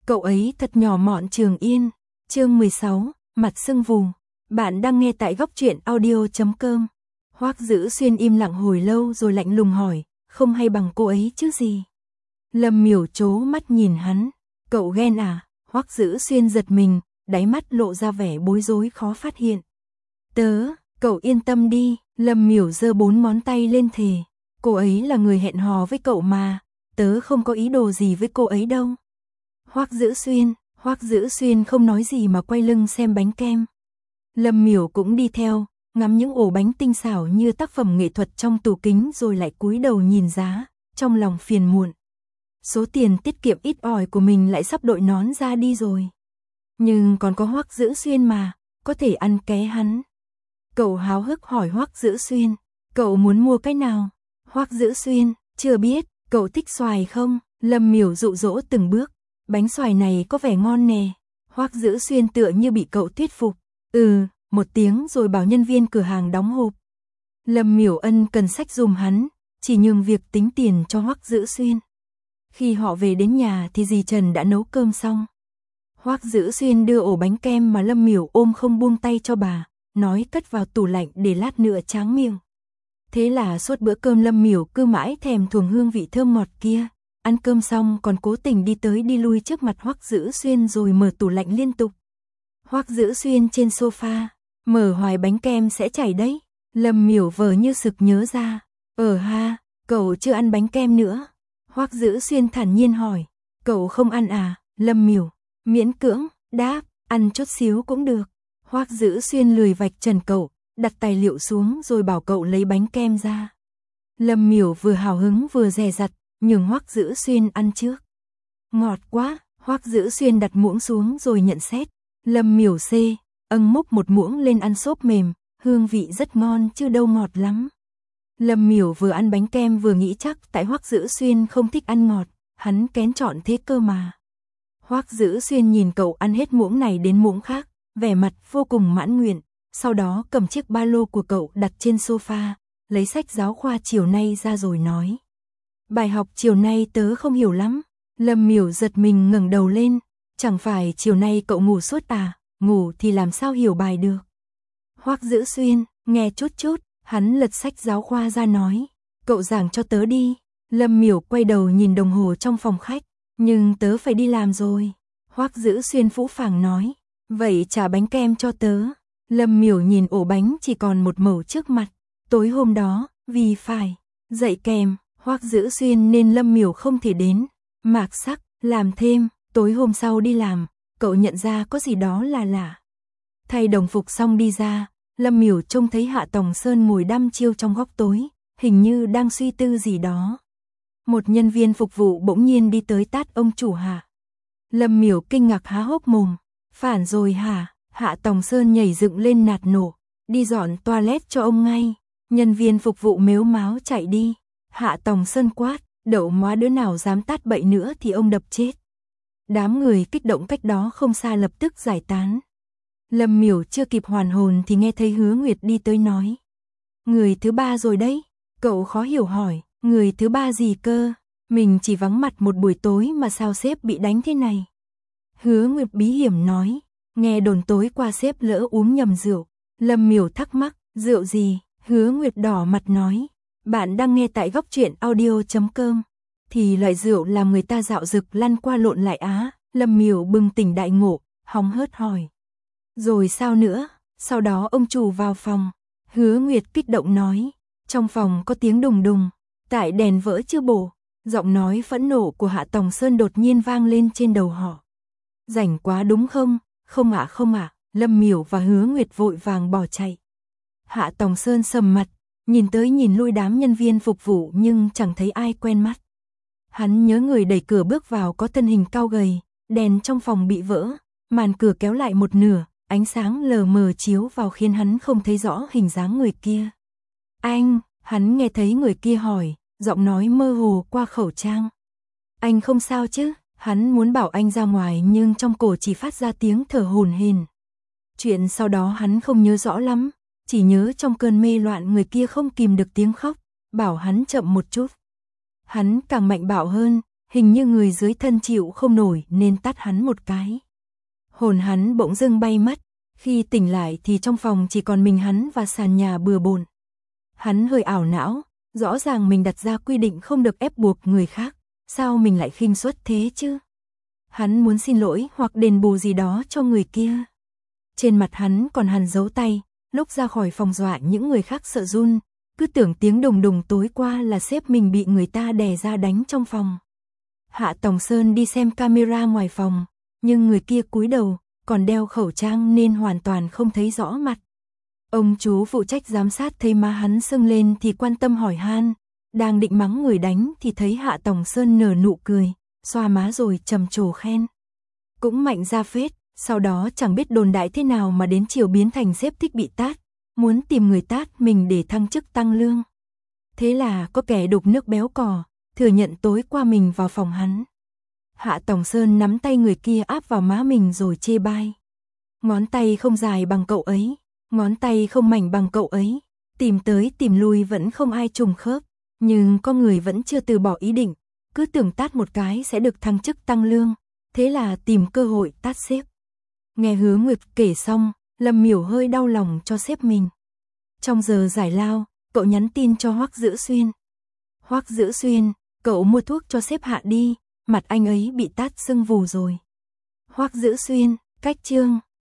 Cậu ấy thật nhỏ mọn Trường Yên. Chương 16, mặt sưng vù. Bạn đang nghe tại góc truyện audio.com. Hoắc Dữ Xuyên im lặng hồi lâu rồi lạnh lùng hỏi, không hay bằng cô ấy chứ gì? Lâm Miểu trố mắt nhìn hắn, cậu ghen à? Hoắc Dữ Xuyên giật mình, đáy mắt lộ ra vẻ bối rối khó phát hiện. Cậu yên tâm đi, Lâm Miểu giơ 4 ngón tay lên thề, cô ấy là người hẹn hò với cậu mà, tớ không có ý đồ gì với cô ấy đâu. Hoắc Dữ Xuyên không nói gì mà quay lưng xem bánh kem. Lâm Miểu cũng đi theo, ngắm những ổ bánh tinh xảo như tác phẩm nghệ thuật trong tủ kính rồi lại cúi đầu nhìn giá, trong lòng phiền muộn. Số tiền tiết kiệm ít ỏi của mình lại sắp đội nón ra đi rồi. Nhưng còn có Hoắc Dữ Xuyên mà, có thể ăn ké hắn. Cậu háo hức hỏi Hoắc Dữ Xuyên, cậu muốn mua cái nào? Hoắc Dữ Xuyên, chưa biết, cậu thích xoài không? Lâm Miểu dụ dỗ từng bước, bánh xoài này có vẻ ngon nè. Hoắc Dữ Xuyên tựa như bị cậu thuyết phục. Một tiếng rồi bảo nhân viên cửa hàng đóng hộp. Lâm Miểu ân cần xách giùm hắn, chỉ nhường việc tính tiền cho Hoắc Dữ Xuyên. Khi họ về đến nhà thì dì Trần đã nấu cơm xong. Hoắc Dữ Xuyên đưa ổ bánh kem mà Lâm Miểu ôm không buông tay cho bà, nói cất vào tủ lạnh để lát nữa tráng miệng. Thế là suốt bữa cơm Lâm Miểu cứ mãi thèm thuồng hương vị thơm ngọt kia. Ăn cơm xong còn cố tình đi tới đi lui trước mặt Hoắc Dữ Xuyên rồi mở tủ lạnh liên tục. Hoắc Dữ Xuyên trên sofa, mở hoài bánh kem sẽ chảy đấy. Lâm Miểu vờ như sực nhớ ra. Cậu chưa ăn bánh kem nữa. Hoắc Dữ Xuyên thản nhiên hỏi, cậu không ăn à? Lâm Miểu miễn cưỡng đáp, ăn chút xíu cũng được. Hoắc Dữ Xuyên lười vạch trần cậu, đặt tài liệu xuống rồi bảo cậu lấy bánh kem ra. Lâm Miểu vừa hào hứng vừa dè dặt, nhường Hoắc Dữ Xuyên ăn trước. Ngọt quá. Hoắc Dữ Xuyên đặt muỗng xuống rồi nhận xét. Lâm Miểu múc một muỗng lên ăn xốp mềm, hương vị rất ngon chứ đâu ngọt lắm. Lâm Miểu vừa ăn bánh kem vừa nghĩ chắc tại Hoắc Dữ Xuyên không thích ăn ngọt, hắn kén chọn thế cơ mà. Hoắc Dữ Xuyên nhìn cậu ăn hết muỗng này đến muỗng khác, vẻ mặt vô cùng mãn nguyện, sau đó cầm chiếc ba lô của cậu đặt trên sofa, lấy sách giáo khoa chiều nay ra rồi nói. Bài học chiều nay tớ không hiểu lắm. Lâm Miểu giật mình ngẩng đầu lên, chẳng phải chiều nay cậu ngủ suốt à, ngủ thì làm sao hiểu bài được. Hoắc Dữ Xuyên, nghe chút, hắn lật sách giáo khoa ra nói, cậu giảng cho tớ đi. Lâm Miểu quay đầu nhìn đồng hồ trong phòng khách, nhưng tớ phải đi làm rồi. Hoắc Dữ Xuyên phũ phàng nói, vậy trả bánh kem cho tớ. Lâm Miểu nhìn ổ bánh chỉ còn một mẩu trước mặt, tối hôm đó, vì phải dạy kèm, Hoắc Dữ Xuyên nên Lâm Miểu không thể đến. Mạc Sắc, làm thêm, tối hôm sau đi làm, cậu nhận ra có gì đó là lạ. Thay đồng phục xong đi ra, Lâm Miểu trông thấy Hạ Tòng Sơn ngồi đăm chiêu trong góc tối, hình như đang suy tư gì đó. Một nhân viên phục vụ bỗng nhiên đi tới tát ông chủ Hạ. Lâm Miểu kinh ngạc há hốc mồm, phản rồi hả? Hạ Tòng Sơn nhảy dựng lên nạt nổ, đi dọn toilet cho ông ngay. Nhân viên phục vụ mếu máo chạy đi. Hạ Tòng Sơn quát, đậu móa đứa nào dám tát bậy nữa thì ông đập chết. Đám người kích động cách đó không xa lập tức giải tán. Lâm Miểu chưa kịp hoàn hồn thì nghe thấy Hứa Nguyệt đi tới nói. Người thứ ba rồi đấy. Cậu khó hiểu hỏi, người thứ ba gì cơ? Mình chỉ vắng mặt một buổi tối mà sao sếp bị đánh thế này? Hứa Nguyệt bí hiểm nói, nghe đồn tối qua sếp lỡ uống nhầm rượu. Lâm Miểu thắc mắc, rượu gì? Hứa Nguyệt đỏ mặt nói, bạn đang nghe tại góc truyện audio.com. Thì loại rượu làm người ta dạo dực lăn qua lộn lại á. Lâm Miểu bừng tỉnh đại ngộ, hóng hớt hỏi. Rồi sao nữa? Sau đó ông chủ vào phòng. Hứa Nguyệt kích động nói, trong phòng có tiếng đùng đùng, tại đèn vỡ chưa bổ. Giọng nói phẫn nộ của Hạ Tòng Sơn đột nhiên vang lên trên đầu họ. Rảnh quá đúng không? Không ạ. Lâm Miểu và Hứa Nguyệt vội vàng bỏ chạy. Hạ Tòng Sơn sầm mặt, nhìn tới nhìn lui đám nhân viên phục vụ nhưng chẳng thấy ai quen mắt. Hắn nhớ người đẩy cửa bước vào có thân hình cao gầy, đèn trong phòng bị vỡ, màn cửa kéo lại một nửa, ánh sáng lờ mờ chiếu vào khiến hắn không thấy rõ hình dáng người kia. Anh, hắn nghe thấy người kia hỏi, giọng nói mơ hồ qua khẩu trang. Anh không sao chứ? Hắn muốn bảo anh ra ngoài nhưng trong cổ chỉ phát ra tiếng thở hổn hển. Chuyện sau đó hắn không nhớ rõ lắm, chỉ nhớ trong cơn mê loạn người kia không kìm được tiếng khóc, bảo hắn chậm một chút. Hắn càng mạnh bạo hơn, hình như người dưới thân chịu không nổi nên tát hắn một cái. Hồn hắn bỗng dưng bay mất, khi tỉnh lại thì trong phòng chỉ còn mình hắn và sàn nhà bừa bộn. Hắn hơi ảo não, rõ ràng mình đặt ra quy định không được ép buộc người khác, sao mình lại khinh suất thế chứ? Hắn muốn xin lỗi hoặc đền bù gì đó cho người kia. Trên mặt hắn còn hằn dấu tay, lúc ra khỏi phòng dọa những người khác sợ run, cứ tưởng tiếng đùng đùng tối qua là sếp mình bị người ta đè ra đánh trong phòng. Hạ Tòng Sơn đi xem camera ngoài phòng, nhưng người kia cúi đầu, còn đeo khẩu trang nên hoàn toàn không thấy rõ mặt. Ông chú phụ trách giám sát thấy má hắn sưng lên thì quan tâm hỏi han, đang định mắng người đánh thì thấy Hạ Tòng Sơn nở nụ cười, xoa má rồi trầm trồ khen. Cũng mạnh ra phết, sau đó chẳng biết đồn đại thế nào mà đến chiều biến thành sếp thích bị tát, muốn tìm người tát mình để thăng chức tăng lương. Thế là có kẻ đục nước béo cò, thừa nhận tối qua mình vào phòng hắn. Hạ Tòng Sơn nắm tay người kia áp vào má mình rồi chê bai. Ngón tay không dài bằng cậu ấy, ngón tay không mảnh bằng cậu ấy, tìm tới tìm lui vẫn không ai trùng khớp, nhưng có người vẫn chưa từ bỏ ý định, cứ tưởng tát một cái sẽ được thăng chức tăng lương, thế là tìm cơ hội tát sếp. Nghe Hứa Nguyệt kể xong, Lâm Miểu hơi đau lòng cho sếp mình. Trong giờ giải lao, cậu nhắn tin cho Hoắc Dữ Xuyên. Hoắc Dữ Xuyên, cậu mua thuốc cho sếp Hạ đi, mặt anh ấy bị tát sưng vù rồi. Hoắc Dữ Xuyên, cách chương.